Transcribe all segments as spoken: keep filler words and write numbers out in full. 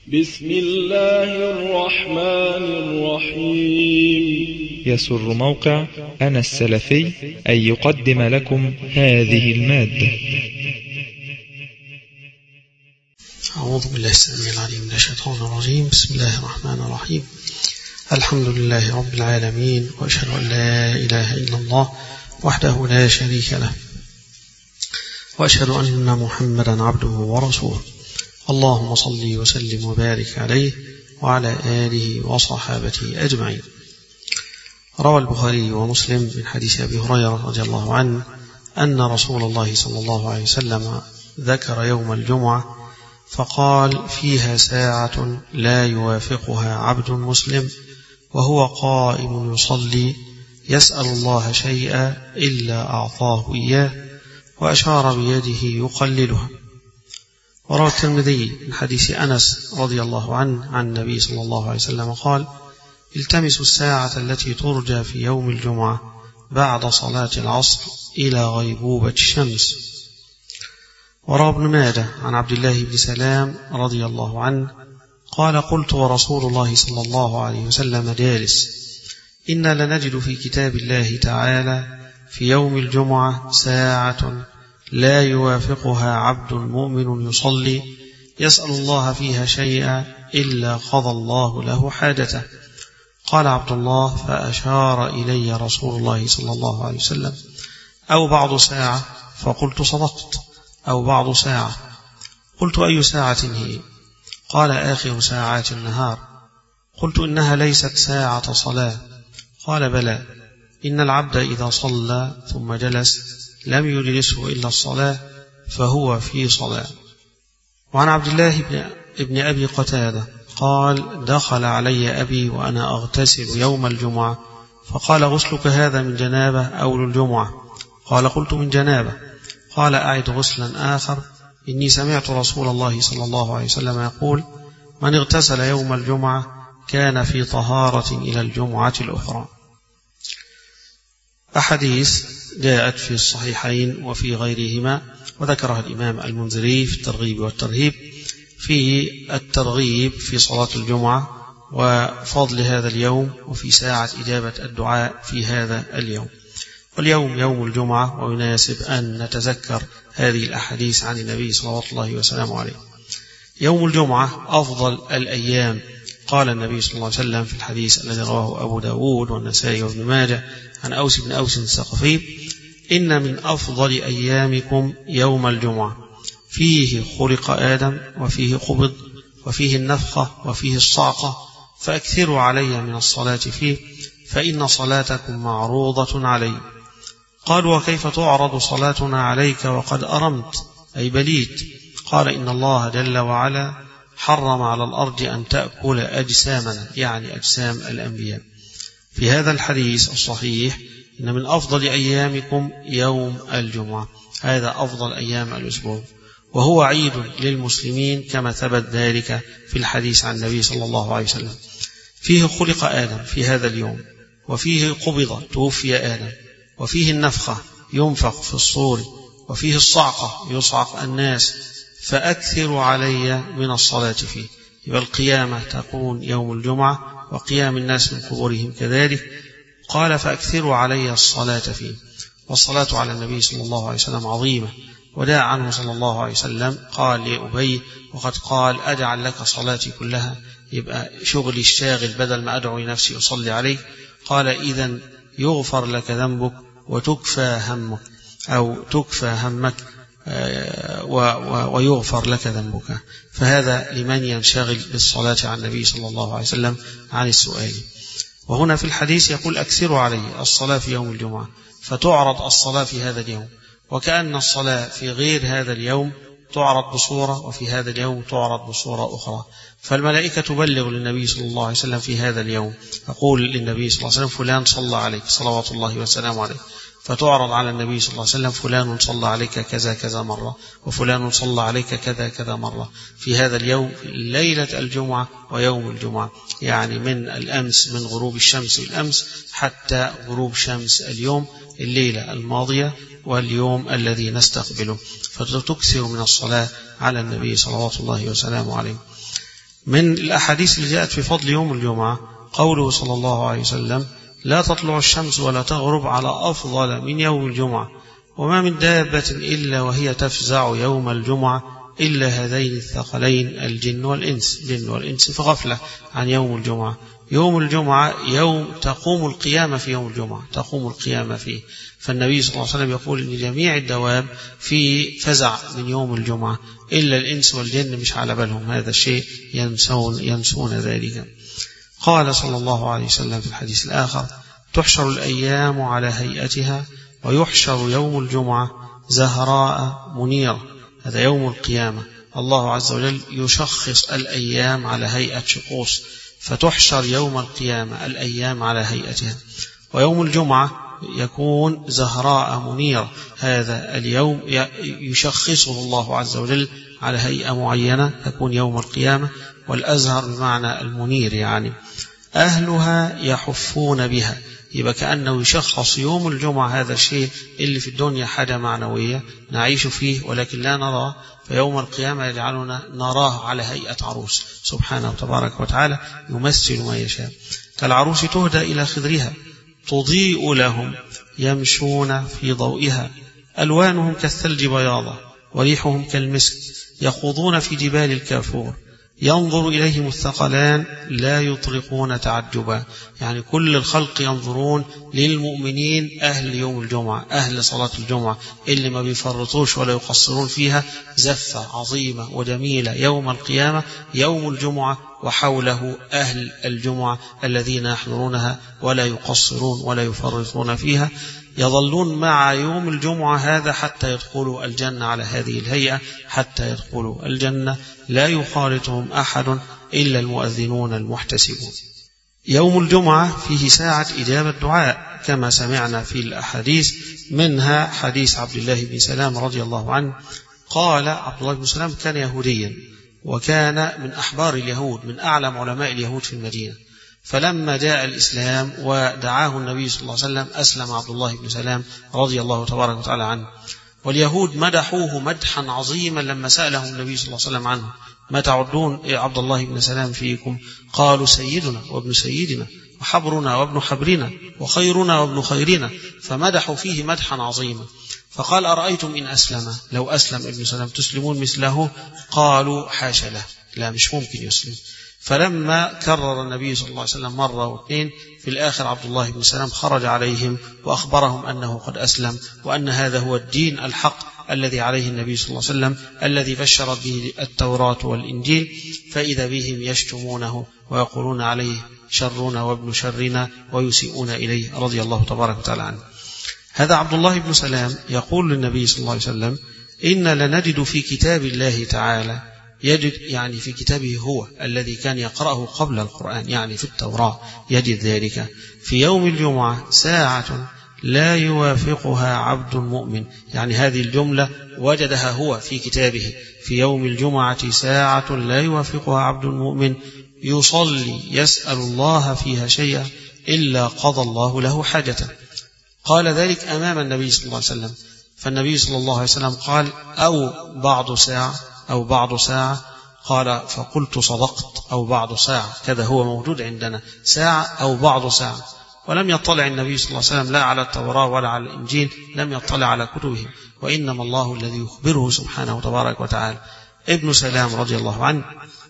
بسم الله الرحمن الرحيم. يسر موقع أنا السلفي أن يقدم لكم هذه المادة. أعوذ بالله السميع العليم من الشيطان الرجيم. بسم الله الرحمن الرحيم. الحمد لله رب العالمين، وأشهد أن لا إله إلا الله وحده لا شريك له، وأشهد أن محمدا عبده ورسوله. اللهم صل وسلم وبارك عليه وعلى آله وصحابته أجمعين. روى البخاري ومسلم من حديث أبي هريرة رضي الله عنه أن رسول الله صلى الله عليه وسلم ذكر يوم الجمعة فقال: فيها ساعة لا يوافقها عبد مسلم وهو قائم يصلي يسأل الله شيئا إلا أعطاه إياه، وأشار بيده يقللها. وروى الترمذي من حديث أنس رضي الله عنه عن النبي صلى الله عليه وسلم قال: التمسوا الساعة التي ترجى في يوم الجمعة بعد صلاة العصر إلى غيبوبة الشمس. وروى ابن ماجه عن عبد الله بن سلام رضي الله عنه قال: قلت ورسول الله صلى الله عليه وسلم جالس: إنا لنجد في كتاب الله تعالى في يوم الجمعة ساعة لا يوافقها عبد مؤمن يصلي يسأل الله فيها شيئا إلا قضى الله له حاجته. قال عبد الله: فأشار إلي رسول الله صلى الله عليه وسلم: أو بعض ساعة؟ فقلت: صدقت، أو بعض ساعة. قلت: أي ساعة هي؟ قال: آخر ساعات النهار. قلت: إنها ليست ساعة صلاة. قال: بلى، إن العبد إذا صلى ثم جلس لم يجلسه إلا الصلاة فهو في صلاة. وعن عبد الله بن أبي قتادة قال: دخل علي أبي وأنا أغتسل يوم الجمعة فقال: غسلك هذا من جنابة أو للجمعة؟ قال: قلت: من جنابة. قال: أعد غسلا آخر، إني سمعت رسول الله صلى الله عليه وسلم يقول: من اغتسل يوم الجمعة كان في طهارة إلى الجمعة الأخرى. أحاديث جاءت في الصحيحين وفي غيرهما، وذكرها الإمام المنذري في الترغيب والترهيب في الترغيب في صلاة الجمعة وفضل هذا اليوم، وفي ساعة إجابة الدعاء في هذا اليوم. واليوم يوم الجمعة، ويناسب أن نتذكر هذه الأحاديث عن النبي صلى الله عليه وسلم عليه. يوم الجمعة أفضل الأيام. قال النبي صلى الله عليه وسلم في الحديث الذي رواه أبو داود والنسائي وابن ماجه عن أوس بن أوس الثقفي: إن من أفضل أيامكم يوم الجمعة، فيه خلق آدم وفيه قبض وفيه النفخة وفيه الصعقة، فأكثروا علي من الصلاة فيه، فإن صلاتكم معروضة علي. قالوا: وكيف تعرض صلاتنا عليك وقد أرمت أي بليت؟ قال: إن الله جل وعلا حرم على الأرض أن تأكل أجسامنا، يعني أجسام الأنبياء. في هذا الحديث الصحيح: إن من أفضل أيامكم يوم الجمعة، هذا أفضل أيام الأسبوع، وهو عيد للمسلمين كما ثبت ذلك في الحديث عن النبي صلى الله عليه وسلم. فيه خلق آدم في هذا اليوم، وفيه قبض توفي آدم، وفيه النفخة ينفخ في الصور، وفيه الصعقة يصعق الناس، فأكثروا علي من الصلاة فيه. يبقى القيامة تكون يوم الجمعة، وقيام الناس من قبورهم كذلك. قال: فأكثروا علي الصلاة فيه. والصلاة على النبي صلى الله عليه وسلم عظيمة. وداع عنه صلى الله عليه وسلم قال لأبي: وقد قال: أجعل لك صلاتي كلها، يبقى شغلي الشاغل بدل ما أدعو لنفسي أصلي عليك. قال: إذن يغفر لك ذنبك وتكفى همك، أو تكفى همك ويغفر لك ذنبك. فهذا لمن ينشغل بالصلاة على النبي صلى الله عليه وسلم عن السؤال. وهنا في الحديث يقول: أكثروا علي الصلاة في يوم الجمعة، فتعرض الصلاة في هذا اليوم، وكأن الصلاة في غير هذا اليوم تعرض بصورة، وفي هذا اليوم تعرض بصورة أخرى. فالملائكة تبلغ للنبي صلى الله عليه وسلم في هذا اليوم، تقول للنبي صلى الله عليه وسلم: فلان صلى عليك صلوات الله وسلامه عليه. فتعرض على النبي صلى الله عليه وسلم: فلان صلى عليك كذا كذا مرة، وفلان صلى عليك كذا كذا مرة في هذا اليوم، في ليلة الجمعة ويوم الجمعة، يعني من الأمس، من غروب الشمس الأمس حتى غروب شمس اليوم، الليلة الماضية واليوم الذي نستقبله. فتكثر من الصلاة على النبي صلوات الله وسلامه عليه. من الأحاديث اللي جاءت في فضل يوم الجمعة قوله صلى الله عليه وسلم: لا تطلع الشمس ولا تغرب على أفضل من يوم الجمعة، وما من دابة إلا وهي تفزع يوم الجمعة إلا هذين الثقلين الجن والإنس، الجن والإنس في غفلة عن يوم الجمعة. يوم الجمعة يوم تقوم القيامة، في يوم الجمعة تقوم القيامة فيه. فالنبي صلى الله عليه وسلم يقول إن جميع الدواب في فزع من يوم الجمعة إلا الإنس والجن مش على بالهم هذا الشيء، ينسون, ينسون ذلك. قال صلى الله عليه وسلم في الحديث الآخر: تحشر الأيام على هيئتها، ويحشر يوم الجمعة زهراء منيرة. هذا يوم القيامة، الله عز وجل يشخص الأيام على هيئة شخوص، فتحشر يوم القيامة الأيام على هيئتها. ويوم الجمعة يكون زهراء منيرة، هذا اليوم يشخصه الله عز وجل على هيئة معينة تكون يوم القيامة. والأزهر بمعنى المنير، يعني أهلها يحفون بها، يبقى كأنه يشخص يوم الجمعة هذا الشيء اللي في الدنيا حاجة معنوية نعيش فيه ولكن لا نراه، فيوم القيامة يجعلنا نراه على هيئة عروس سبحانه وتبارك وتعالى يمثل ما يشاء. كالعروس تهدى إلى خدرها تضيء لهم يمشون في ضوئها، ألوانهم كالثلج بياضة وريحهم كالمسك، يخوضون في جبال الكافور، ينظر إليهم الثقلان لا يطرقون تعجبا. يعني كل الخلق ينظرون للمؤمنين أهل يوم الجمعة، أهل صلاة الجمعة اللي ما بيفرطوش ولا يقصرون فيها، زفة عظيمة وجميلة يوم القيامة، يوم الجمعة، وحوله أهل الجمعة الذين يحضرونها ولا يقصرون ولا يفرطون فيها، يظلون مع يوم الجمعة هذا حتى يدخلوا الجنة على هذه الهيئة، حتى يدخلوا الجنة لا يخالطهم أحد إلا المؤذنون المحتسبون. يوم الجمعة فيه ساعة إجابة دعاء كما سمعنا في الأحاديث، منها حديث عبد الله بن سلام رضي الله عنه قال: عبد الله بن سلام كان يهوديا وكان من أحبار اليهود، من أعلم علماء اليهود في المدينة. فلما جاء الإسلام ودعاه النبي صلى الله عليه وسلم أسلم عبد الله بن سلام رضي الله تبارك وتعالى عنه. واليهود مدحوه مدحا عظيما لما سألهم النبي صلى الله عليه وسلم عنه: ما تعدون يا عبد الله بن سلام فيكم؟ قالوا: سيدنا وابن سيدنا وحبرنا وابن حبرنا وخيرنا وابن خيرنا، فمدحوا فيه مدحا عظيما. فقال: أرأيتم إن أسلم، لو أسلم ابن سلام تسلمون مثله؟ قالوا: حاشا له، لا مش ممكن يسلم. فلما كرر النبي صلى الله عليه وسلم مرة واثنين، في الآخر عبد الله بن سلام خرج عليهم وأخبرهم أنه قد أسلم، وأن هذا هو الدين الحق الذي عليه النبي صلى الله عليه وسلم الذي بشرت به التوراة والإنجيل. فإذا بهم يشتمونه ويقولون عليه شرنا وابن شرنا ويسيئون إليه رضي الله تبارك وتعالى عنه. هذا عبد الله بن سلام يقول للنبي صلى الله عليه وسلم: إن لنجد في كتاب الله تعالى، يجد يعني في كتابه هو الذي كان يقرأه قبل القرآن، يعني في التوراة، يجد ذلك في يوم الجمعة ساعة لا يوافقها عبد مؤمن. يعني هذه الجملة وجدها هو في كتابه: في يوم الجمعة ساعة لا يوافقها عبد مؤمن يصلي يسأل الله فيها شيئا إلا قضى الله له حاجته. قال ذلك أمام النبي صلى الله عليه وسلم، فالنبي صلى الله عليه وسلم قال: أو بعض ساعة أو بعض ساعة. قال: فقلت صدقت، أو بعض ساعة، كذا هو موجود عندنا، ساعة أو بعض ساعة. ولم يطلع النبي صلى الله عليه وسلم لا على التوراة ولا على الإنجيل، لم يطلع على كتبهم، وإنما الله الذي يخبره سبحانه وتبارك وتعالى. ابن سلام رضي الله عنه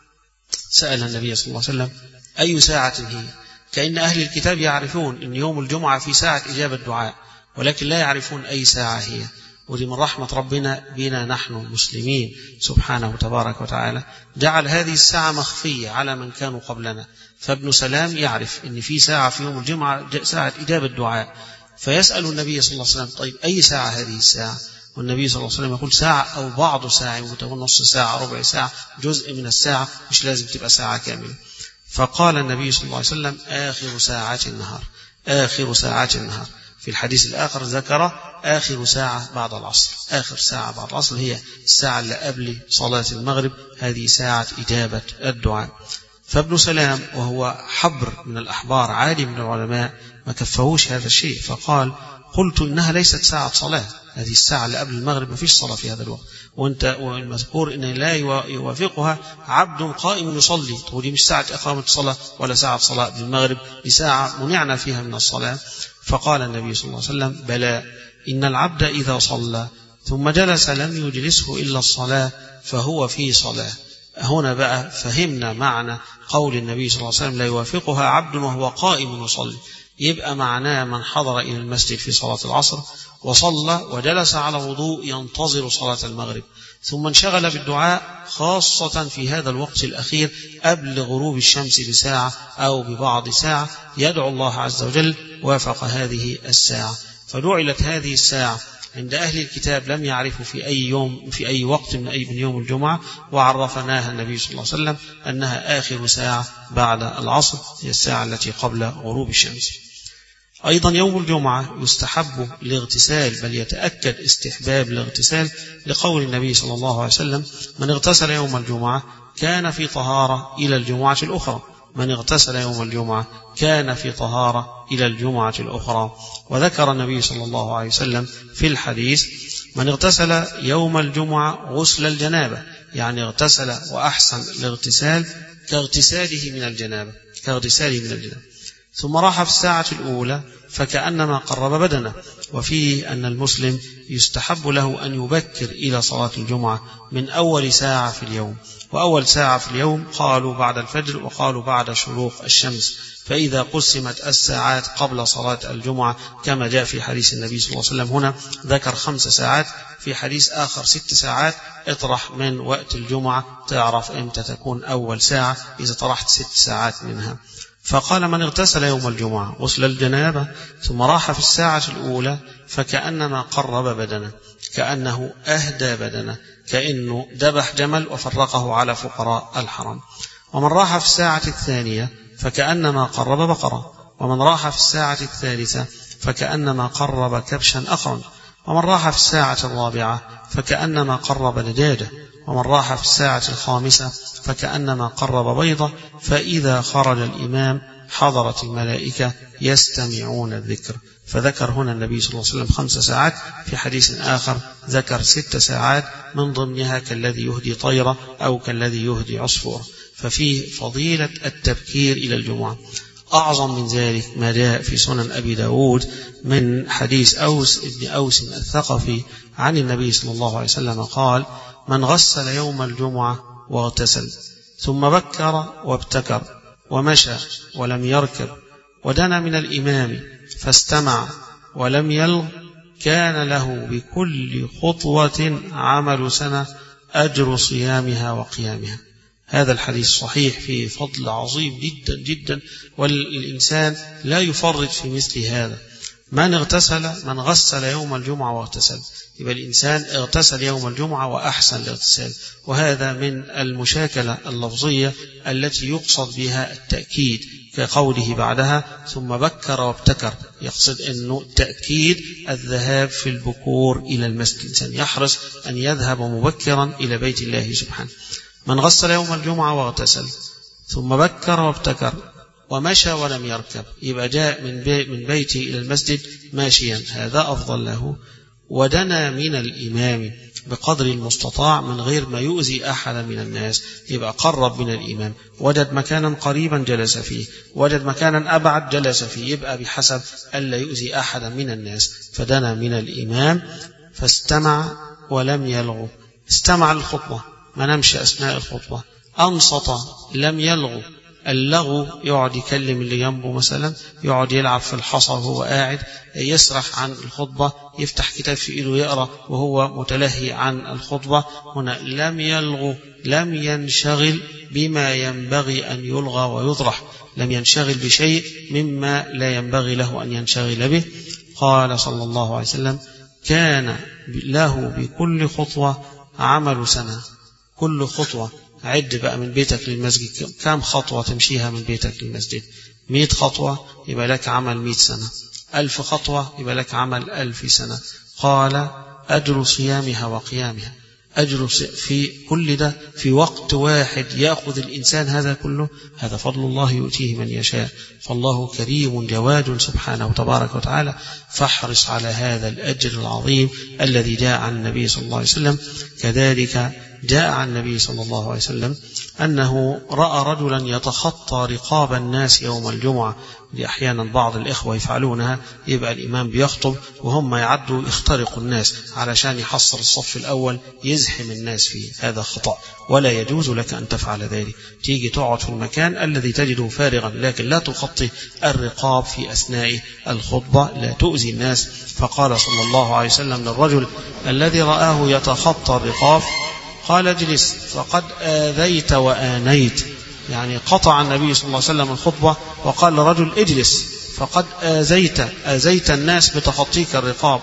سأل النبي صلى الله عليه وسلم: أي ساعة هي؟ كأن أهل الكتاب يعرفون أن يوم الجمعة في ساعة إجابة الدعاء، ولكن لا يعرفون أي ساعة هي. ودي من رحمة ربنا بنا نحن المسلمين سبحانه وتبارك وتعالى، جعل هذه الساعة مخفية على من كانوا قبلنا. فابن سلام يعرف أن في ساعة في يوم الجمعة ساعة إجابة الدعاء، فيسأل النبي صلى الله عليه وسلم: طيب أي ساعة هذه الساعة؟ والنبي صلى الله عليه وسلم يقول: ساعة أو بعض ساعة، وتكون نص ساعة، ربع ساعة، جزء من الساعة، مش لازم تبقى ساعة كاملة. فقال النبي صلى الله عليه وسلم: آخر ساعات النهار، آخر ساعات النهار. في الحديث الآخر ذكر آخر ساعة بعد العصر، آخر ساعة بعد العصر هي الساعة اللي قبل صلاة المغرب، هذه ساعة إجابة الدعاء. فابن سلام وهو حبر من الأحبار، عالم من العلماء، ما كفهوش هذا الشيء، فقال: قلت إنها ليست ساعة صلاة، هذه الساعة اللي قبل المغرب ما فيش صلاة في هذا الوقت، وانت والمذكور إن لا يوافقها عبد قائم يصلي، تقول دي مش ساعة إقامة الصلاة ولا ساعة صلاة قبل المغرب، دي ساعة منعنا فيها من الصلاة. فقال النبي صلى الله عليه وسلم بلى، إن العبد إذا صلى ثم جلس لم يجلسه إلا الصلاة فهو في صلاة. هنا بقى فهمنا معنى قول النبي صلى الله عليه وسلم لا يوافقها عبد وهو قائم يصلي، يبقى معناه من حضر إلى المسجد في صلاة العصر وصلى وجلس على وضوء ينتظر صلاة المغرب، ثم انشغل بالدعاء خاصة في هذا الوقت الأخير قبل غروب الشمس بساعة أو ببعض ساعة، يدعو الله عز وجل وافق هذه الساعة. فجعلت هذه الساعة عند أهل الكتاب لم يعرفوا في أي يوم في أي وقت من أي من يوم الجمعة، وعرفناها النبي صلى الله عليه وسلم أنها آخر ساعة بعد العصر، هي الساعة التي قبل غروب الشمس. أيضا يوم الجمعة يستحب الاغتسال، بل يتأكد استحباب الاغتسال لقول النبي صلى الله عليه وسلم من اغتسل يوم الجمعة كان في طهارة إلى الجمعة الأخرى، من اغتسل يوم الجمعة كان في طهارة إلى الجمعة الأخرى. وذكر النبي صلى الله عليه وسلم في الحديث من اغتسل يوم الجمعة غسل الجنابة، يعني اغتسل وأحسن الاغتسال كاغتساله من الجنابة كاغتساله من الجنابة ثم راح في الساعة الأولى فكأنما قرب بدنه. وفيه أن المسلم يستحب له أن يبكر إلى صلاة الجمعة من أول ساعة في اليوم، وأول ساعة في اليوم قالوا بعد الفجر وقالوا بعد شروق الشمس، فإذا قسمت الساعات قبل صلاة الجمعة كما جاء في حديث النبي صلى الله عليه وسلم، هنا ذكر خمس ساعات، في حديث آخر ست ساعات، اطرح من وقت الجمعة تعرف إمتى تكون أول ساعة إذا طرحت ست ساعات منها. فقال من اغتسل يوم الجمعة غسل الجنابة ثم راح في الساعة الأولى فكأنما قرب بدنه، كأنه أهدى بدنه، كأنه ذبح جمل وفرقه على فقراء الحرم. ومن راح في الساعة الثانية فكأنما قرب بقرة، ومن راح في الساعة الثالثة فكأنما قرب كبشا أخرا، ومن راح في الساعة الرابعة فكأنما قرب دجاجة، ومن راح في الساعة الخامسة فكأنما قرب بيضة. فإذا خرج الإمام حضرت الملائكة يستمعون الذكر. فذكر هنا النبي صلى الله عليه وسلم خمس ساعات، في حديث آخر ذكر ست ساعات من ضمنها كالذي يهدي طيرة أو كالذي يهدي عصفور. ففيه فضيلة التبكير إلى الجمعة. أعظم من ذلك ما جاء في سنن أبي داود من حديث أوس ابن أوس الثقفي عن النبي صلى الله عليه وسلم قال من غسل يوم الجمعة واغتسل ثم بكر وابتكر ومشى ولم يركب ودنا من الإمام فاستمع ولم يلغ كان له بكل خطوة عمل سنة أجر صيامها وقيامها. هذا الحديث صحيح فيه فضل عظيم جدا جدا، والإنسان لا يفرط في مثل هذا. من اغتسل من غسل يوم الجمعة واغتسل، يبقى الإنسان اغتسل يوم الجمعة وأحسن الاغتسال. وهذا من المشاكلة اللفظية التي يقصد بها التأكيد، كقوله بعدها ثم بكر وابتكر، يقصد أنه تأكيد الذهاب في البكور إلى المسجد، الإنسان يحرص أن يذهب مبكرا إلى بيت الله سبحانه. من غسل يوم الجمعة واغتسل ثم بكر وابتكر ومشى ولم يركب، يبقى جاء من, بي من بيته إلى المسجد ماشيا، هذا أفضل له. ودنا من الإمام بقدر المستطاع من غير ما يؤذي أحدا من الناس، يبقى قرب من الإمام، وجد مكانا قريبا جلس فيه، وجد مكانا أبعد جلس فيه، يبقى بحسب ألا يؤذي أحدا من الناس. فدنا من الإمام فاستمع ولم يلغو، استمع الخطبة ما نمشي أثناء الخطبة، أنصت لم يلغو. اللغو يقعد يكلم اللي جنبه مثلا، يقعد يلعب في الحصى وهو قاعد، يسرح عن الخطبة، يفتح كتاب في إيده يقرأ وهو متلهي عن الخطبة. هنا لم يلغو، لم ينشغل بما ينبغي أن يلغى ويطرح، لم ينشغل بشيء مما لا ينبغي له أن ينشغل به. قال صلى الله عليه وسلم كان له بكل خطوة عمل سنة. كل خطوة عد بقى من بيتك للمسجد كم خطوة تمشيها من بيتك للمسجد، مئة خطوة يبقى لك عمل مئة سنة، ألف خطوة يبقى لك عمل ألف سنة. قال أجر صيامها وقيامها، أجر في كل ده في وقت واحد يأخذ الإنسان هذا كله، هذا فضل الله يؤتيه من يشاء. فالله كريم جواد سبحانه تبارك وتعالى، فاحرص على هذا الأجر العظيم الذي جاء عن النبي صلى الله عليه وسلم. كذلك جاء عن النبي صلى الله عليه وسلم أنه رأى رجلا يتخطى رقاب الناس يوم الجمعة. أحيانا بعض الإخوة يفعلونها، يبقى الإمام بيخطب وهم يعدوا يخترقوا الناس علشان يحصر الصف الأول يزحم الناس فيه، هذا خطأ ولا يجوز لك أن تفعل ذلك. تيجي تقعد في المكان الذي تجده فارغا، لكن لا تخطي الرقاب في أثناء الخطبة، لا تؤذي الناس. فقال صلى الله عليه وسلم للرجل الذي رآه يتخطى الرقاب قال اجلس فقد آذيت وآنيت، يعني قطع النبي صلى الله عليه وسلم الخطبة وقال لرجل اجلس فقد آذيت آذيت الناس بتخطيك الرقاب،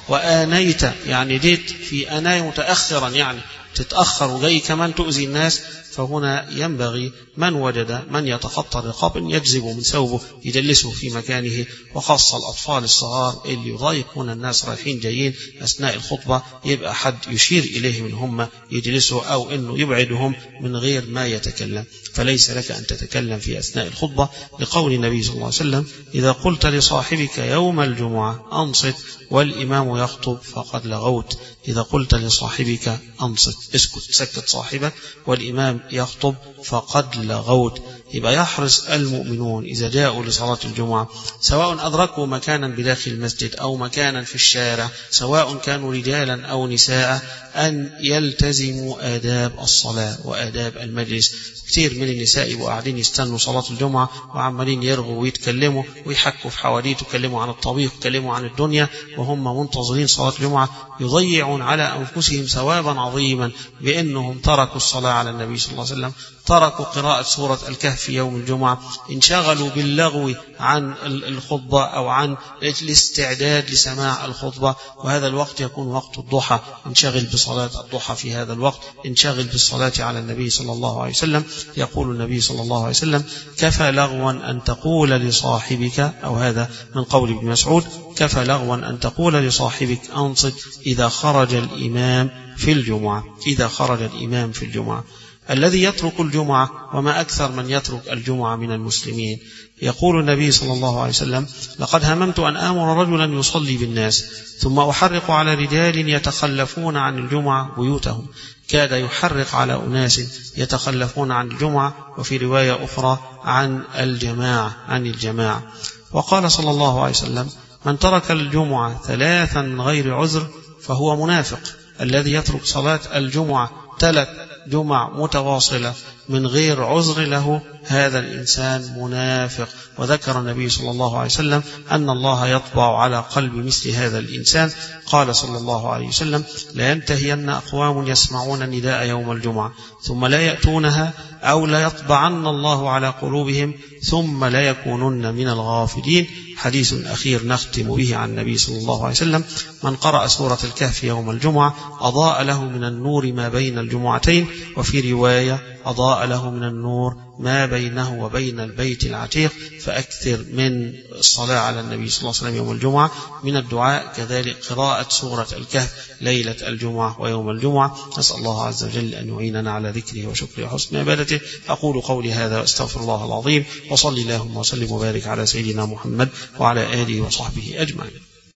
وآنيت يعني جيت في أناي متأخرا، يعني تتأخر وجاي كمان تؤذي الناس. فهنا ينبغي من وجد من يتخطى الرقاب أن يجذبه من ثوبه يجلسه في مكانه، وخاصة الأطفال الصغار اللي يضايقون الناس رايحين جايين أثناء الخطبة، يبقى حد يشير إليه من هم يجلسوا أو أنه يبعدهم من غير ما يتكلم. فليس لك أن تتكلم في أثناء الخطبة، لقول النبي صلى الله عليه وسلم إذا قلت لصاحبك يوم الجمعة أنصت والإمام يخطب فقد لغوت. إذا قلت لصاحبك أنصت، اسكت، سكت صاحبك والإمام يخطب فقد لغوت. يبقى يحرص المؤمنون إذا جاءوا لصلاة الجمعة، سواء أدركوا مكانا بداخل المسجد أو مكانا في الشارع، سواء كانوا رجالا أو نساء، أن يلتزموا آداب الصلاة وآداب المجلس. كثير من النساء يبقوا قاعدين يستنوا صلاة الجمعة وعمالين يرغوا ويتكلموا ويحكوا في حواديت، يتكلموا عن الطبيخ، يتكلموا عن الدنيا وهم منتظرين صلاة الجمعة، يضيعون على أنفسهم ثوابا عظيما بأنهم تركوا الصلاة على النبي صلى الله عليه وسلم، تركوا قراءة سورة الكهف في يوم الجمعة، انشغلوا باللغو عن الخطبة أو عن الاستعداد لسماع الخطبة. وهذا الوقت يكون وقت الضحى، انشغل بصلاة الضحى في هذا الوقت، انشغل بالصلاة على النبي صلى الله عليه وسلم. يقول النبي صلى الله عليه وسلم كفى لغوا أن تقول لصاحبك، أو هذا من قول ابن مسعود، كفى لغوا أن تقول لصاحبك أنصت إذا خرج الإمام في الجمعة. إذا خرج الإمام في الجمعة، الذي يترك الجمعة وما أكثر من يترك الجمعة من المسلمين. يقول النبي صلى الله عليه وسلم لقد هممت أن آمر رجلا يصلي بالناس ثم أحرق على رجال يتخلفون عن الجمعة بيوتهم، كاد يحرق على أناس يتخلفون عن الجمعة، وفي رواية أخرى عن الجماعة عن الجماعة. وقال صلى الله عليه وسلم من ترك الجمعة ثلاثا غير عذر فهو منافق. الذي يترك صلاة الجمعة ثلاث جمع متواصلة من غير عذر له، هذا الإنسان منافق. وذكر النبي صلى الله عليه وسلم أن الله يطبع على قلب مثل هذا الإنسان. قال صلى الله عليه وسلم لا ينتهين أقوام يسمعون النداء يوم الجمعة ثم لا يأتونها، أو لا يطبعن الله على قلوبهم ثم لا يكونن من الغافلين. حديث أخير نختم به عن النبي صلى الله عليه وسلم من قرأ سورة الكهف يوم الجمعة أضاء له من النور ما بين الجمعتين، وفي رواية أضاء له من النور ما بينه وبين البيت العتيق. فأكثر من الصلاة على النبي صلى الله عليه وسلم يوم الجمعة، من الدعاء كذلك قراءة سورة الكهف ليلة الجمعة ويوم الجمعة. نسأل الله عز وجل أن يعيننا على ذكره وشكره وحسن عبادته. أقول قولي هذا وأستغفر الله العظيم، وصلي اللهم وسلم وبارك على سيدنا محمد وعلى آله وصحبه أجمعين.